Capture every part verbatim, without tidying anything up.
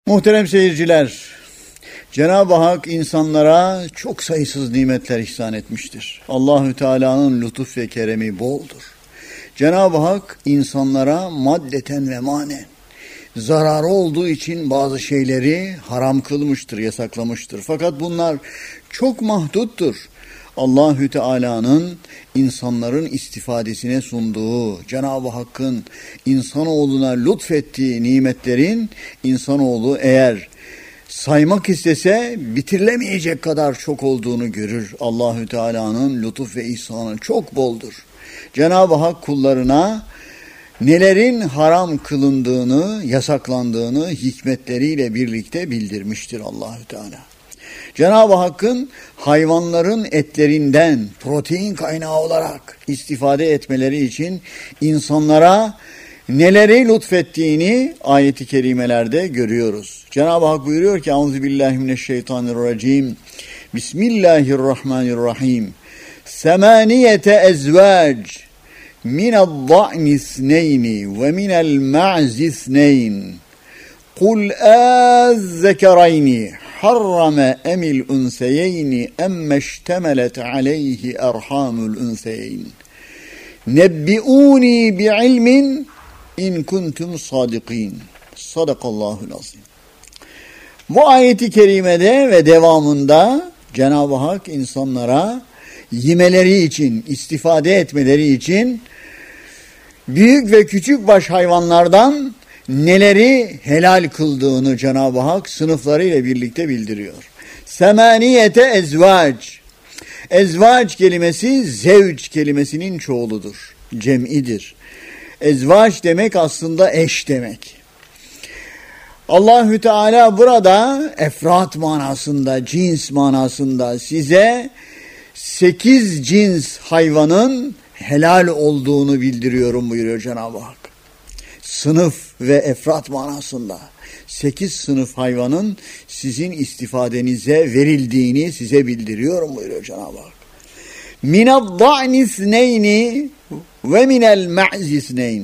Muhterem seyirciler, Cenab-ı Hak insanlara çok sayısız nimetler ihsan etmiştir. Allahü Teala'nın lütuf ve keremi boldur. Cenab-ı Hak insanlara maddeten ve manen zararı olduğu için bazı şeyleri haram kılmıştır, yasaklamıştır. Fakat bunlar çok mahduttur. Allahü Teala'nın insanların istifadesine sunduğu, Cenab-ı Hakk'ın insanoğluna lütfettiği nimetlerin insanoğlu eğer saymak istese bitirilemeyecek kadar çok olduğunu görür. Allahü Teala'nın lütuf ve ihsanı çok boldur. Cenab-ı Hak kullarına nelerin haram kılındığını, yasaklandığını hikmetleriyle birlikte bildirmiştir Allahü Teala. Cenab-ı Hakk'ın hayvanların etlerinden protein kaynağı olarak istifade etmeleri için insanlara neleri lütfettiğini ayet-i kerimelerde görüyoruz. Cenab-ı Hak buyuruyor ki Euzubillahimineşşeytanirracim. Bismillahirrahmanirrahim. Semaniyete ezvac mined-da'ni isneyni ve minel-ma'zi isneyn. Kul az-zekerayni harrama emil unseyeyni emmeştemelet aleyhi erhamul unseyeyn. Nebbi'uni bi'ilmin in kuntum sadikin. Sadakallahul azim. Bu ayeti kerimede ve devamında Cenab-ı Hak insanlara yemeleri için, istifade etmeleri için büyük ve küçük baş hayvanlardan neleri helal kıldığını Cenab-ı Hak sınıflarıyla birlikte bildiriyor. Semaniyete ezvac. Ezvac kelimesi zevc kelimesinin çoğuludur, cem'idir. Ezvac demek aslında eş demek. Allahü Teala burada efrat manasında, cins manasında size sekiz cins hayvanın helal olduğunu bildiriyorum buyuruyor Cenab-ı Hak. Sınıf ve efrat manasında sekiz sınıf hayvanın sizin istifadenize verildiğini size bildiriyorum buyuruyor Cenab-ı Hak. Mined-da'ni isneyni ve minel-ma'zi isneyn.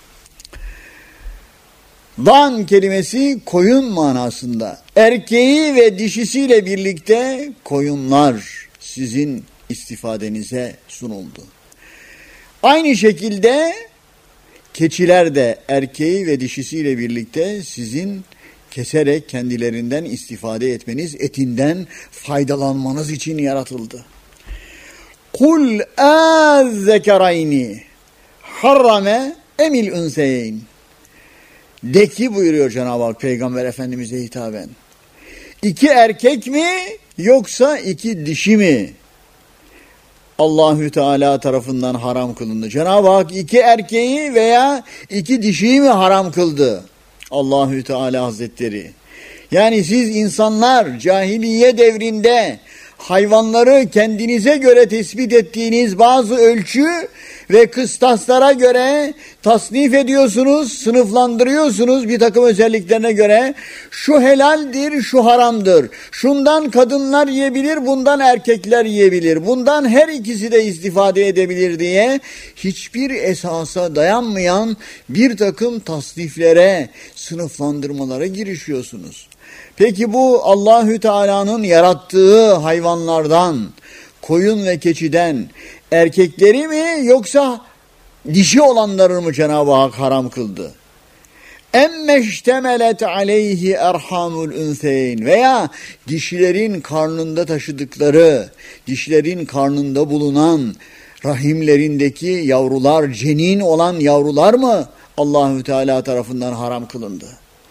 Dan kelimesi koyun manasında. Erkeği ve dişisiyle birlikte koyunlar sizin istifadenize sunuldu. Aynı şekilde keçiler de erkeği ve dişisiyle birlikte sizin keserek kendilerinden istifade etmeniz, etinden faydalanmanız için yaratıldı. Kul az-zekerayni harrame emil unseyeyn. De ki buyuruyor Cenab-ı Hak Peygamber Efendimiz'e hitaben. İki erkek mi yoksa iki dişi mi? Allahü Teala tarafından haram kılındı. Cenab-ı Hak iki erkeği veya iki dişiyi mi haram kıldı? Allahü Teala Hazretleri. Yani siz insanlar cahiliye devrinde hayvanları kendinize göre tespit ettiğiniz bazı ölçü ve kıstaslara göre tasnif ediyorsunuz, sınıflandırıyorsunuz bir takım özelliklerine göre. Şu helaldir, şu haramdır. Şundan kadınlar yiyebilir, bundan erkekler yiyebilir. Bundan her ikisi de istifade edebilir diye hiçbir esasa dayanmayan bir takım tasniflere, sınıflandırmalara girişiyorsunuz. Peki bu Allahü Teala'nın yarattığı hayvanlardan, koyun ve keçiden erkekleri mi yoksa dişi olanları mı Cenab-ı Hak haram kıldı? Emmeştemelet aleyhi erhamul unseyn veya dişilerin karnında taşıdıkları, dişilerin karnında bulunan rahimlerindeki yavrular, cenin olan yavrular mı Allahü Teala tarafından haram kılındı?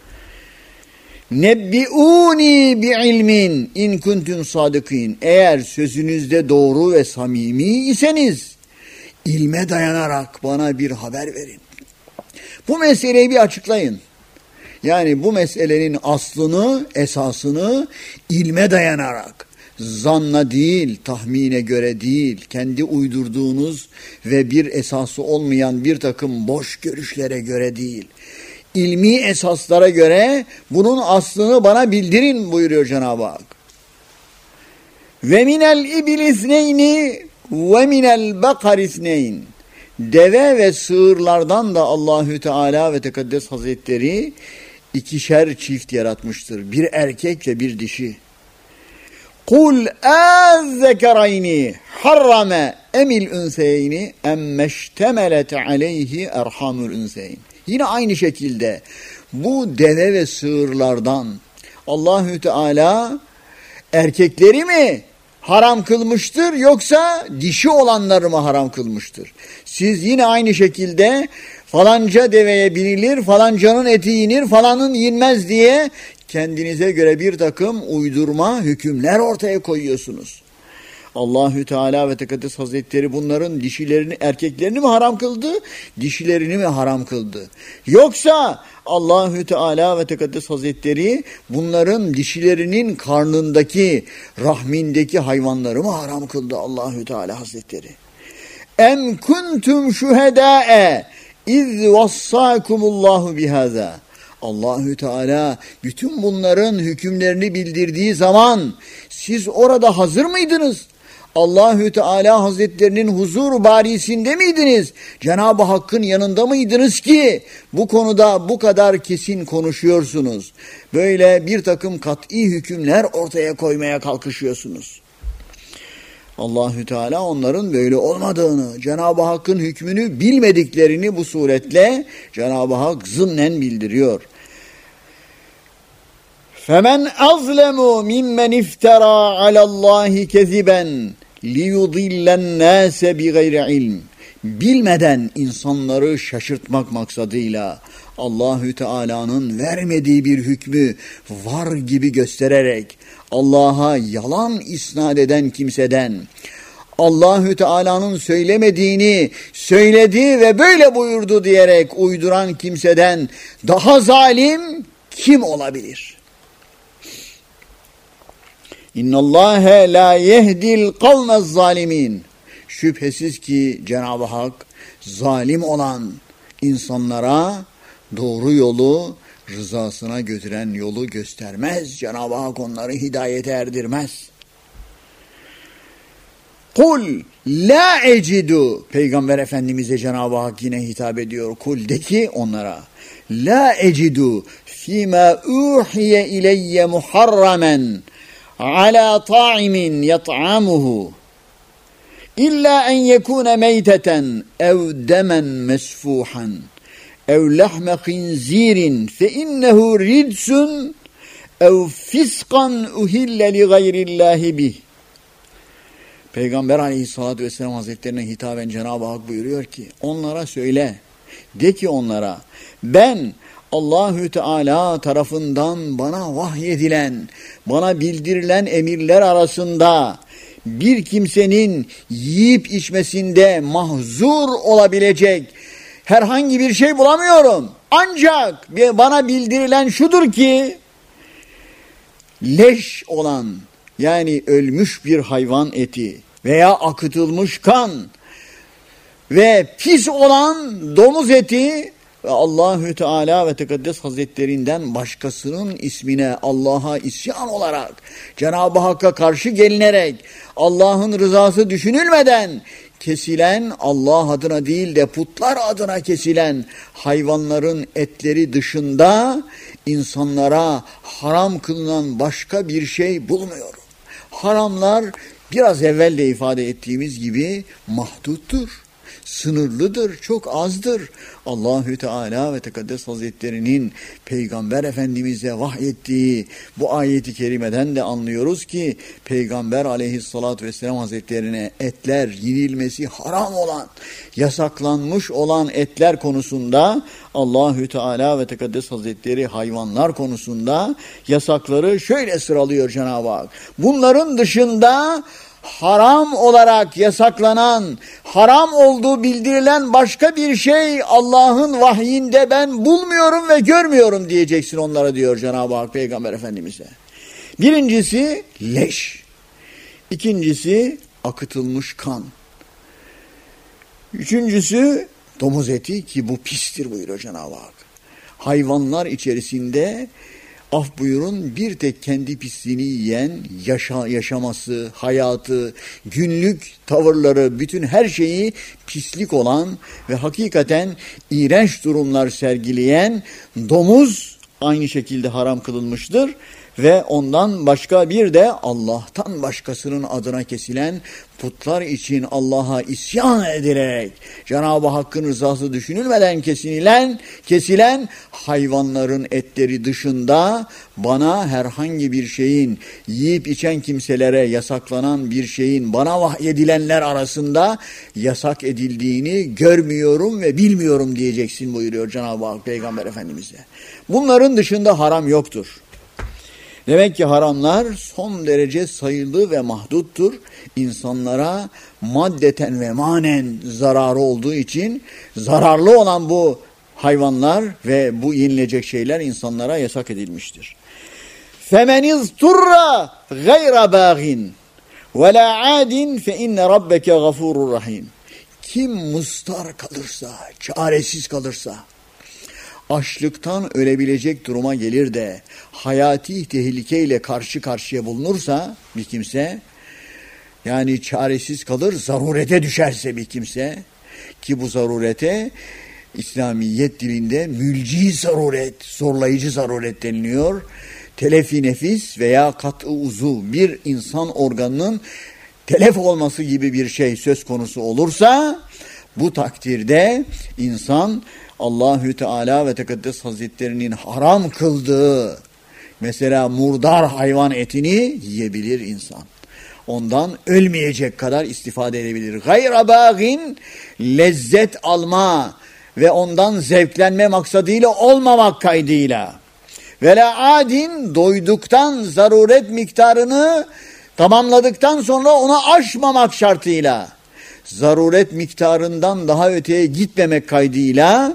Nebbi'uni bi'ilmin in kuntum sadikin. Eğer sözünüzde doğru ve samimi iseniz ilme dayanarak bana bir haber verin. Bu meseleyi bir açıklayın. Yani bu meselenin aslını, esasını ilme dayanarak, zanna değil, tahmine göre değil, kendi uydurduğunuz ve bir esası olmayan bir takım boş görüşlere göre değil, İlmi esaslara göre bunun aslını bana bildirin buyuruyor Cenab-ı Hak. Ve minel iblisneyni ve minel bakarisneyn. Deve ve sığırlardan da Allahü Teala ve Tekaddes Hazretleri ikişer çift yaratmıştır. Bir erkek ve bir dişi. Kul ezzekeraini harrame emil ünseyni emmeştemelet aleyhi erhamul ünseyn. Yine aynı şekilde bu deve ve sığırlardan Allahü Teala erkekleri mi haram kılmıştır yoksa dişi olanları mı haram kılmıştır? Siz yine aynı şekilde falanca deveye binilir, falancanın eti yenir, falanın yenmez diye kendinize göre bir takım uydurma hükümler ortaya koyuyorsunuz. Allahü Teala ve Tekaddes Hazretleri bunların dişilerini, erkeklerini mi haram kıldı, dişilerini mi haram kıldı? Yoksa Allahü Teala ve Tekaddes Hazretleri bunların dişilerinin karnındaki, rahmindeki hayvanları mı haram kıldı Allahü Teala Hazretleri? Em kuntum şuhedâe iz vassâkumullahu bihâzâ. Allahü Teala bütün bunların hükümlerini bildirdiği zaman siz orada hazır mıydınız? Allahü Teala Hazretlerinin huzur barisinde miydiniz? Cenab-ı Hakk'ın yanında mıydınız ki bu konuda bu kadar kesin konuşuyorsunuz? Böyle bir takım kat'i hükümler ortaya koymaya kalkışıyorsunuz. Allahü Teala onların böyle olmadığını, Cenab-ı Hakk'ın hükmünü bilmediklerini bu suretle Cenab-ı Hak zımnen bildiriyor. فَمَنْ أَظْلَمُ مِمَّنْ اِفْتَرَى عَلَى اللّٰهِ كَذِبًا لِيُضِلَّ النَّاسَ بِغَيْرِ عِلْمٍ. Bilmeden insanları şaşırtmak maksadıyla Allahü Teala'nın vermediği bir hükmü var gibi göstererek Allah'a yalan isnat eden kimseden, Allahü Teala'nın söylemediğini söyledi ve böyle buyurdu diyerek uyduran kimseden daha zalim kim olabilir? İnnallâhe lâ yehdil kavmez zalimin. Şüphesiz ki Cenab-ı Hak zalim olan insanlara doğru yolu, rızasına götüren yolu göstermez. Cenab-ı Hak onları hidayete erdirmez. Kul la ecidu. Peygamber Efendimiz'e Cenab-ı Hak yine hitap ediyor. Kul de ki onlara. La ecidu fîmâ uhiye ileyye muharramen ala ta'imin yat'amuhu illa en yekûne meyteten ev demen mesfuhan ev lahme khinzirin fe innehu ridsun ev fiskan uhille li gayrillahi bih. Peygamber Aleyhisselatü Vesselam Hazretlerine hitaben Cenab-ı Hak buyuruyor ki onlara söyle, de ki onlara ben Allahü Teala tarafından bana vahyedilen, bana bildirilen emirler arasında bir kimsenin yiyip içmesinde mahzur olabilecek herhangi bir şey bulamıyorum. Ancak bana bildirilen şudur ki leş olan, yani ölmüş bir hayvan eti veya akıtılmış kan ve pis olan domuz eti ve Allahü Teala ve Tekaddes Hazretlerinden başkasının ismine Allah'a isyan olarak, Cenab-ı Hakk'a karşı gelinerek, Allah'ın rızası düşünülmeden kesilen, Allah adına değil de putlar adına kesilen hayvanların etleri dışında insanlara haram kılınan başka bir şey bulmuyorum. Haramlar biraz evvel de ifade ettiğimiz gibi mahduttur, sınırlıdır, çok azdır. Allahü Teala ve Tekaddes Hazretlerinin Peygamber Efendimiz'e vahyettiği bu ayeti kerimeden de anlıyoruz ki Peygamber Aleyhisselatü Vesselam Hazretlerine etler yenilmesi haram olan, yasaklanmış olan etler konusunda Allahü Teala ve Tekaddes Hazretleri hayvanlar konusunda yasakları şöyle sıralıyor Cenab-ı Hak. Bunların dışında haram olarak yasaklanan, haram olduğu bildirilen başka bir şey Allah'ın vahyinde ben bulmuyorum ve görmüyorum diyeceksin onlara diyor Cenab-ı Hak Peygamber Efendimiz'e. Birincisi leş. İkincisi akıtılmış kan. Üçüncüsü domuz eti ki bu pistir buyuruyor Cenab-ı Hak. Hayvanlar içerisinde af buyurun bir tek kendi pisliğini yiyen, yaşa, yaşaması, hayatı, günlük tavırları, bütün her şeyi pislik olan ve hakikaten iğrenç durumlar sergileyen domuz aynı şekilde haram kılınmıştır. Ve ondan başka bir de Allah'tan başkasının adına kesilen putlar için Allah'a isyan ederek Cenab-ı Hakk'ın rızası düşünülmeden kesilen, kesilen hayvanların etleri dışında bana herhangi bir şeyin, yiyip içen kimselere yasaklanan bir şeyin bana vahyedilenler arasında yasak edildiğini görmüyorum ve bilmiyorum diyeceksin buyuruyor Cenab-ı Hak Peygamber Efendimiz'e. Bunların dışında haram yoktur. Demek ki haramlar son derece sayılı ve mahduttur. İnsanlara maddeten ve manen zararı olduğu için zararlı olan bu hayvanlar ve bu yenilecek şeyler insanlara yasak edilmiştir. فَمَنِ اِزْتُرَّ غَيْرَ بَاغٍ وَلَا عَادٍ فَاِنَّ رَبَّكَ غَفُورٌ رَحِيمٌ. Kim mustar kalırsa, çaresiz kalırsa, açlıktan ölebilecek duruma gelir de hayati tehlikeyle karşı karşıya bulunursa bir kimse, yani çaresiz kalır, zarurete düşerse bir kimse, ki bu zarurete İslamiyet dilinde mülci zaruret, zorlayıcı zaruret deniliyor. Telefi nefis veya kat'ı uzuv, bir insan organının telef olması gibi bir şey söz konusu olursa, bu takdirde insan Allahü Teala ve Tekaddes Hazretlerinin haram kıldığı, mesela murdar hayvan etini yiyebilir insan. Ondan ölmeyecek kadar istifade edebilir. Gayra bağin, lezzet alma ve ondan zevklenme maksadıyla olmamak kaydıyla. Ve la adin, doyduktan zaruret miktarını tamamladıktan sonra onu aşmamak şartıyla, zaruret miktarından daha öteye gitmemek kaydıyla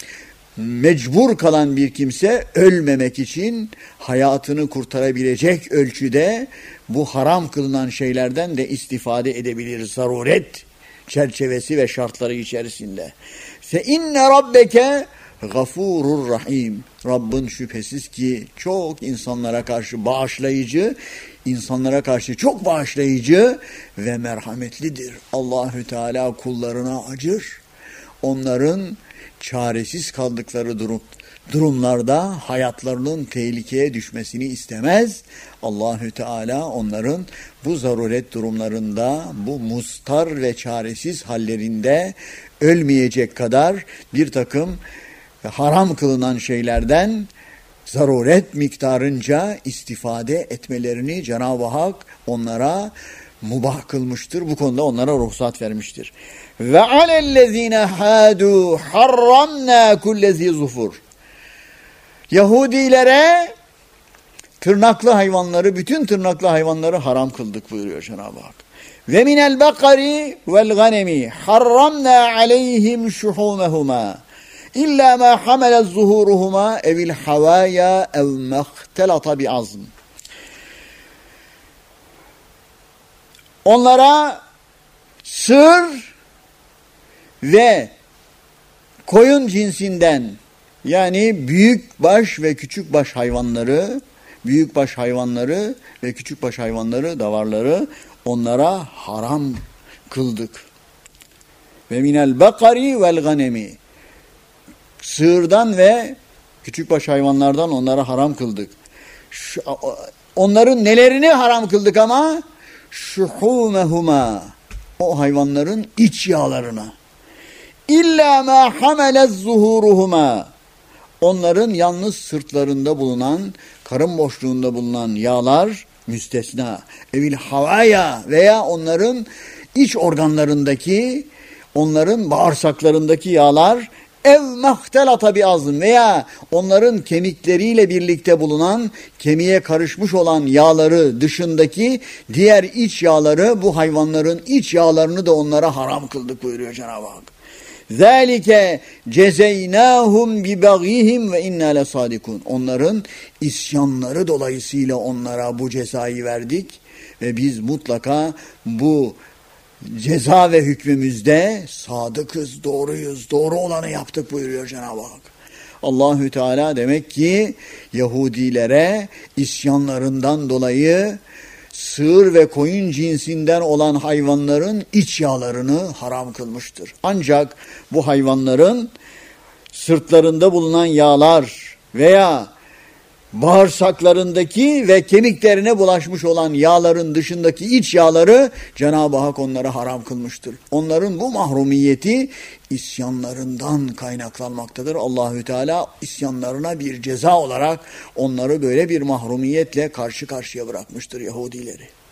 mecbur kalan bir kimse ölmemek için hayatını kurtarabilecek ölçüde bu haram kılınan şeylerden de istifade edebilir zaruret çerçevesi ve şartları içerisinde. Fe inne rabbeke gafurur rahim. Rabbin şüphesiz ki çok insanlara karşı bağışlayıcı, insanlara karşı çok bağışlayıcı ve merhametlidir. Allahü Teala kullarına acır. Onların çaresiz kaldıkları durum, durumlarda hayatlarının tehlikeye düşmesini istemez. Allahü Teala onların bu zaruret durumlarında, bu mustar ve çaresiz hallerinde ölmeyecek kadar bir takım haram kılınan şeylerden zaruret miktarınca istifade etmelerini Cenab-ı Hak onlara mubah kılmıştır. Bu konuda onlara ruhsat vermiştir. Ve alellezine hadu harramna kullezi zufur. Yahudilere tırnaklı hayvanları, bütün tırnaklı hayvanları haram kıldık buyuruyor Cenab-ı Hak. Ve minel bakari vel ganemi harramna aleyhim şuhumehuma illa ma hamele zuhuruhuma evil havaya ev mehtelata bi'azm. Onlara sığır ve koyun cinsinden, yani büyük baş ve küçük baş hayvanları, büyük baş hayvanları ve küçük baş hayvanları, davarları onlara haram kıldık. Ve minel bakari vel ganemi, sığırdan ve küçük baş hayvanlardan onlara haram kıldık. Şu, onların nelerini haram kıldık ama? Şuhumehuma, o hayvanların iç yağlarına. İlla ma hamelez zuhuruhuma, onların yalnız sırtlarında bulunan, karın boşluğunda bulunan yağlar müstesna. Evil havaya, veya onların iç organlarındaki, onların bağırsaklarındaki yağlar, ev mahtelata bi'azm, veya onların kemikleriyle birlikte bulunan, kemiğe karışmış olan yağları dışındaki diğer iç yağları, bu hayvanların iç yağlarını da onlara haram kıldık buyuruyor Cenab-ı Hak. Zalike cezeynahum bi bagihim ve inna lesadikun. Onların isyanları dolayısıyla onlara bu cezayı verdik ve biz mutlaka bu ceza ve hükmümüzde sadıkız, doğruyuz, doğru olanı yaptık buyuruyor Cenab-ı Hak. Allahü Teala demek ki Yahudilere isyanlarından dolayı sığır ve koyun cinsinden olan hayvanların iç yağlarını haram kılmıştır. Ancak bu hayvanların sırtlarında bulunan yağlar veya bağırsaklarındaki ve kemiklerine bulaşmış olan yağların dışındaki iç yağları Cenab-ı Hak onlara haram kılmıştır. Onların bu mahrumiyeti isyanlarından kaynaklanmaktadır. Allahü Teala isyanlarına bir ceza olarak onları böyle bir mahrumiyetle karşı karşıya bırakmıştır Yahudileri.